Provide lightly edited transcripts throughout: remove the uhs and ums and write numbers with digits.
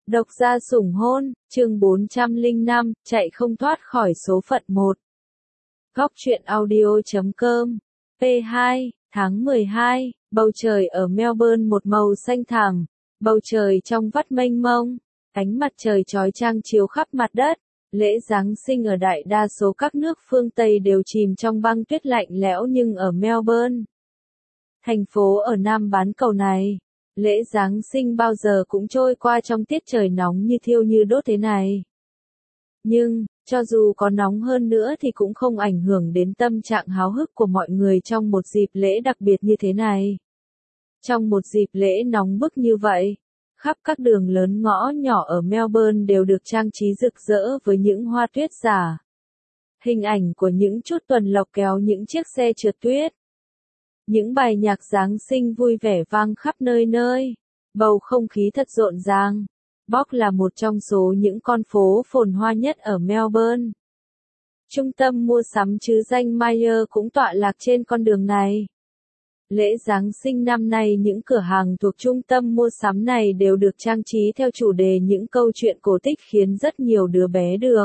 Độc gia sủng hôn, chương 405, chạy không thoát khỏi số phận 1. Góc truyện audio.com. P2, tháng 12, bầu trời ở Melbourne một màu xanh thẳm, bầu trời trong vắt mênh mông, ánh mặt trời chói chang chiếu khắp mặt đất. Lễ Giáng sinh ở đại đa số các nước phương Tây đều chìm trong băng tuyết lạnh lẽo, nhưng ở Melbourne, thành phố ở Nam bán cầu này, lễ Giáng sinh bao giờ cũng trôi qua trong tiết trời nóng như thiêu như đốt thế này. Nhưng, cho dù có nóng hơn nữa thì cũng không ảnh hưởng đến tâm trạng háo hức của mọi người trong một dịp lễ đặc biệt như thế này. Trong một dịp lễ nóng bức như vậy, khắp các đường lớn ngõ nhỏ ở Melbourne đều được trang trí rực rỡ với những hoa tuyết giả. Hình ảnh của những chút tuần lộc kéo những chiếc xe trượt tuyết. Những bài nhạc Giáng sinh vui vẻ vang khắp nơi nơi. Bầu không khí thật rộn ràng. Box là một trong số những con phố phồn hoa nhất ở Melbourne. Trung tâm mua sắm chứ danh Myer cũng tọa lạc trên con đường này. Lễ Giáng sinh năm nay những cửa hàng thuộc trung tâm mua sắm này đều được trang trí theo chủ đề những câu chuyện cổ tích khiến rất nhiều đứa bé được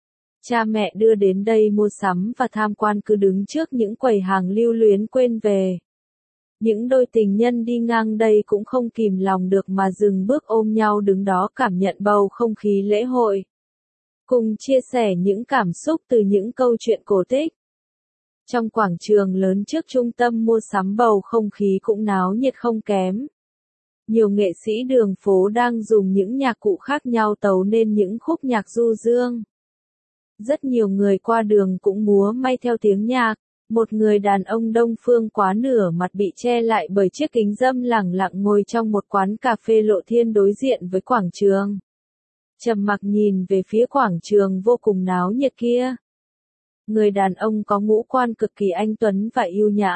cha mẹ đưa đến đây mua sắm và tham quan cứ đứng trước những quầy hàng lưu luyến quên về. Những đôi tình nhân đi ngang đây cũng không kìm lòng được mà dừng bước ôm nhau đứng đó cảm nhận bầu không khí lễ hội. Cùng chia sẻ những cảm xúc từ những câu chuyện cổ tích. Trong quảng trường lớn trước trung tâm mua sắm bầu không khí cũng náo nhiệt không kém. Nhiều nghệ sĩ đường phố đang dùng những nhạc cụ khác nhau tấu nên những khúc nhạc du dương. Rất nhiều người qua đường cũng múa may theo tiếng nhạc. Một người đàn ông Đông phương quá nửa mặt bị che lại bởi chiếc kính râm lẳng lặng ngồi trong một quán cà phê lộ thiên đối diện với quảng trường. Trầm mặc nhìn về phía quảng trường vô cùng náo nhiệt kia. Người đàn ông có ngũ quan cực kỳ anh tuấn và yêu nhã.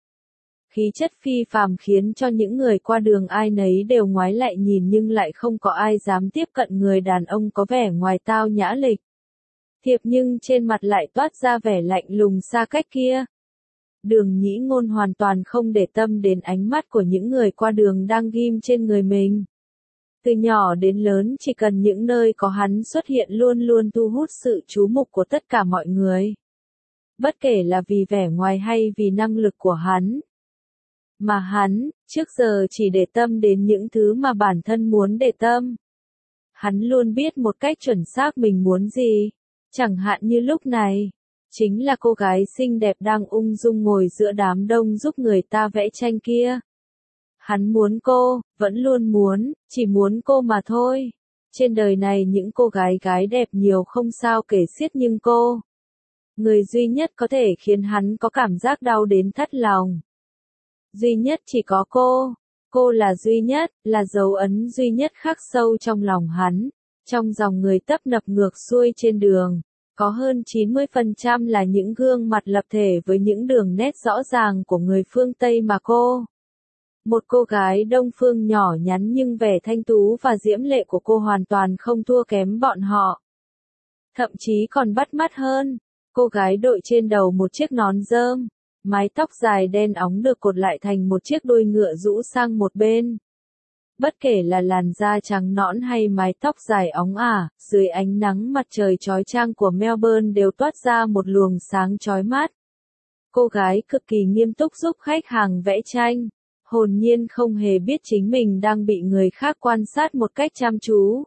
Khí chất phi phàm khiến cho những người qua đường ai nấy đều ngoái lại nhìn, nhưng lại không có ai dám tiếp cận người đàn ông có vẻ ngoài tao nhã lịch thiệp nhưng trên mặt lại toát ra vẻ lạnh lùng xa cách kia. Đường Nhĩ Ngôn hoàn toàn không để tâm đến ánh mắt của những người qua đường đang ghim trên người mình. Từ nhỏ đến lớn chỉ cần những nơi có hắn xuất hiện luôn luôn thu hút sự chú mục của tất cả mọi người. Bất kể là vì vẻ ngoài hay vì năng lực của hắn. Mà hắn, trước giờ chỉ để tâm đến những thứ mà bản thân muốn để tâm. Hắn luôn biết một cách chuẩn xác mình muốn gì. Chẳng hạn như lúc này, chính là cô gái xinh đẹp đang ung dung ngồi giữa đám đông giúp người ta vẽ tranh kia. Hắn muốn cô, vẫn luôn muốn, chỉ muốn cô mà thôi. Trên đời này những cô gái đẹp nhiều không sao kể xiết, nhưng cô, người duy nhất có thể khiến hắn có cảm giác đau đến thắt lòng. Duy nhất chỉ có cô là duy nhất, là dấu ấn duy nhất khắc sâu trong lòng hắn. Trong dòng người tấp nập ngược xuôi trên đường, có hơn 90% là những gương mặt lập thể với những đường nét rõ ràng của người phương Tây mà cô. Một cô gái Đông phương nhỏ nhắn nhưng vẻ thanh tú và diễm lệ của cô hoàn toàn không thua kém bọn họ. Thậm chí còn bắt mắt hơn, cô gái đội trên đầu một chiếc nón rơm, mái tóc dài đen óng được cột lại thành một chiếc đuôi ngựa rũ sang một bên. Bất kể là làn da trắng nõn hay mái tóc dài óng ả, dưới ánh nắng mặt trời chói chang của Melbourne đều toát ra một luồng sáng chói mắt. Cô gái cực kỳ nghiêm túc giúp khách hàng vẽ tranh, hồn nhiên không hề biết chính mình đang bị người khác quan sát một cách chăm chú.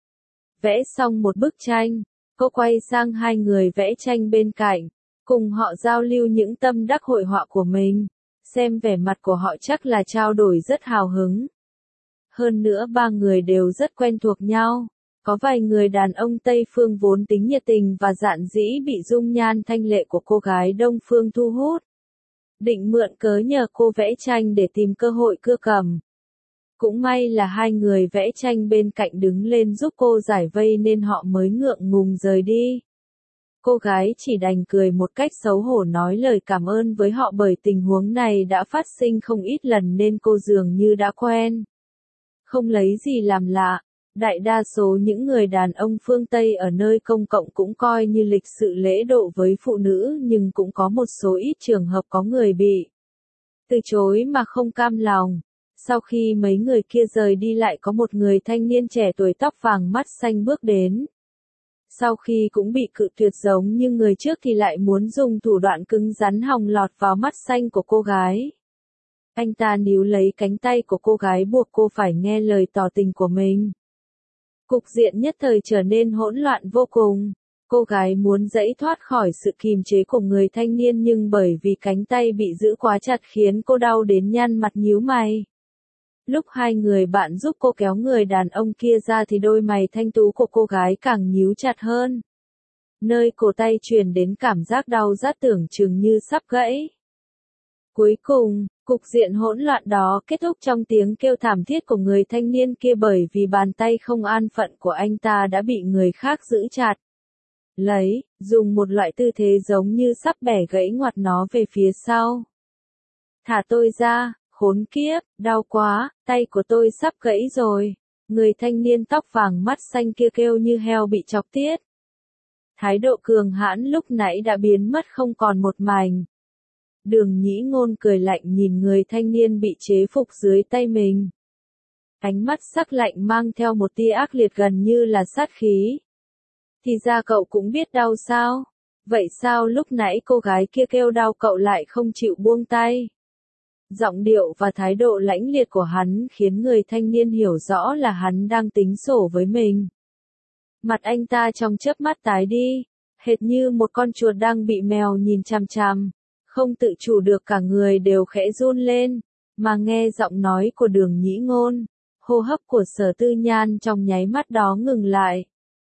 Vẽ xong một bức tranh, cô quay sang hai người vẽ tranh bên cạnh, cùng họ giao lưu những tâm đắc hội họa của mình, xem vẻ mặt của họ chắc là trao đổi rất hào hứng. Hơn nữa ba người đều rất quen thuộc nhau. Có vài người đàn ông Tây phương vốn tính nhiệt tình và dạn dĩ bị dung nhan thanh lệ của cô gái Đông phương thu hút. Định mượn cớ nhờ cô vẽ tranh để tìm cơ hội cưa cầm. Cũng may là hai người vẽ tranh bên cạnh đứng lên giúp cô giải vây nên họ mới ngượng ngùng rời đi. Cô gái chỉ đành cười một cách xấu hổ nói lời cảm ơn với họ bởi tình huống này đã phát sinh không ít lần nên cô dường như đã quen. Không lấy gì làm lạ, đại đa số những người đàn ông phương Tây ở nơi công cộng cũng coi như lịch sự lễ độ với phụ nữ, nhưng cũng có một số ít trường hợp có người bị từ chối mà không cam lòng. Sau khi mấy người kia rời đi lại có một người thanh niên trẻ tuổi tóc vàng mắt xanh bước đến. Sau khi cũng bị cự tuyệt giống như người trước thì lại muốn dùng thủ đoạn cứng rắn hòng lọt vào mắt xanh của cô gái. Anh ta níu lấy cánh tay của cô gái buộc cô phải nghe lời tỏ tình của mình. Cục diện nhất thời trở nên hỗn loạn vô cùng. Cô gái muốn giãy thoát khỏi sự kìm chế của người thanh niên nhưng bởi vì cánh tay bị giữ quá chặt khiến cô đau đến nhăn mặt nhíu mày. Lúc hai người bạn giúp cô kéo người đàn ông kia ra thì đôi mày thanh tú của cô gái càng nhíu chặt hơn. Nơi cổ tay truyền đến cảm giác đau rát tưởng chừng như sắp gãy. Cuối cùng, cục diện hỗn loạn đó kết thúc trong tiếng kêu thảm thiết của người thanh niên kia bởi vì bàn tay không an phận của anh ta đã bị người khác giữ chặt. Dùng một loại tư thế giống như sắp bẻ gãy ngoặt nó về phía sau. Thả tôi ra, khốn kiếp, đau quá, tay của tôi sắp gãy rồi. Người thanh niên tóc vàng mắt xanh kia kêu như heo bị chọc tiết. Thái độ cường hãn lúc nãy đã biến mất không còn một mảnh. Đường Nhĩ Ngôn cười lạnh nhìn người thanh niên bị chế phục dưới tay mình. Ánh mắt sắc lạnh mang theo một tia ác liệt gần như là sát khí. Thì ra cậu cũng biết đau sao? Vậy sao lúc nãy cô gái kia kêu đau cậu lại không chịu buông tay? Giọng điệu và thái độ lãnh liệt của hắn khiến người thanh niên hiểu rõ là hắn đang tính sổ với mình. Mặt anh ta trong chớp mắt tái đi, hệt như một con chuột đang bị mèo nhìn chằm chằm, không tự chủ được cả người đều khẽ run lên, mà nghe giọng nói của Đường Nhĩ Ngôn, hô hấp của Sở Tư Nhan trong nháy mắt đó ngừng lại.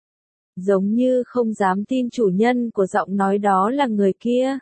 Giống như không dám tin chủ nhân của giọng nói đó là người kia.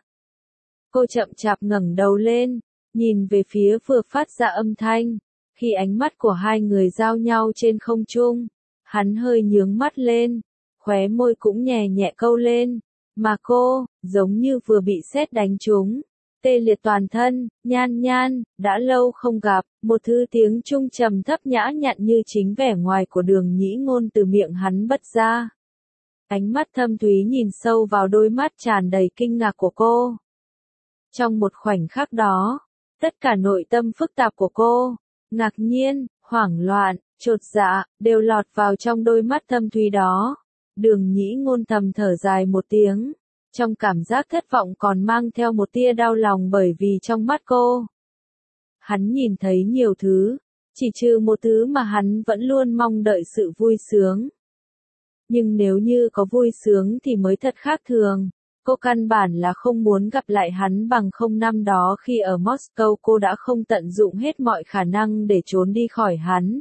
Cô chậm chạp ngẩng đầu lên, nhìn về phía vừa phát ra âm thanh. Khi ánh mắt của hai người giao nhau trên không trung, hắn hơi nhướng mắt lên, khóe môi cũng nhẹ nhẹ câu lên. Mà cô, giống như vừa bị sét đánh trúng, tê liệt toàn thân, Nhan Nhan, đã lâu không gặp, một thứ tiếng trung trầm thấp nhã nhặn như chính vẻ ngoài của Đường Nhĩ Ngôn từ miệng hắn bật ra. Ánh mắt thâm thúy nhìn sâu vào đôi mắt tràn đầy kinh ngạc của cô. Trong một khoảnh khắc đó, tất cả nội tâm phức tạp của cô, ngạc nhiên, hoảng loạn, chột dạ, đều lọt vào trong đôi mắt thâm thúy đó. Đường Nhĩ Ngôn thầm thở dài một tiếng, trong cảm giác thất vọng còn mang theo một tia đau lòng bởi vì trong mắt cô, hắn nhìn thấy nhiều thứ, chỉ trừ một thứ mà hắn vẫn luôn mong đợi sự vui sướng. Nhưng nếu như có vui sướng thì mới thật khác thường. Cô căn bản là không muốn gặp lại hắn bằng không năm đó khi ở Moscow cô đã không tận dụng hết mọi khả năng để trốn đi khỏi hắn.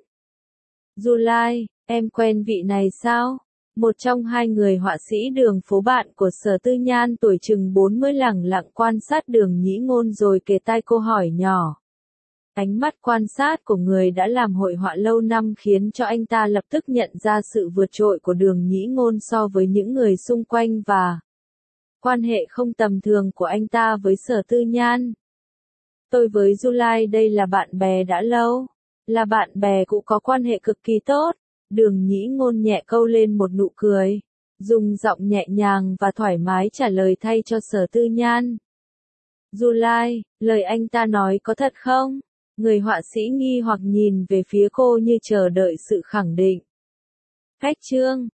July, em quen vị này sao? Một trong hai người họa sĩ đường phố bạn của Sở Tư Nhan tuổi chừng 40 lẳng lặng quan sát Đường Nhĩ Ngôn rồi kề tai cô hỏi nhỏ. Ánh mắt quan sát của người đã làm hội họa lâu năm khiến cho anh ta lập tức nhận ra sự vượt trội của Đường Nhĩ Ngôn so với những người xung quanh và quan hệ không tầm thường của anh ta với Sở Tư Nhan. Tôi với July đây là bạn bè đã lâu, là bạn bè cũng có quan hệ cực kỳ tốt. Đường Nhĩ Ngôn nhẹ câu lên một nụ cười, dùng giọng nhẹ nhàng và thoải mái trả lời thay cho Sở Tư Nhan. July, lời anh ta nói có thật không? Người họa sĩ nghi hoặc nhìn về phía cô như chờ đợi sự khẳng định. Cách chương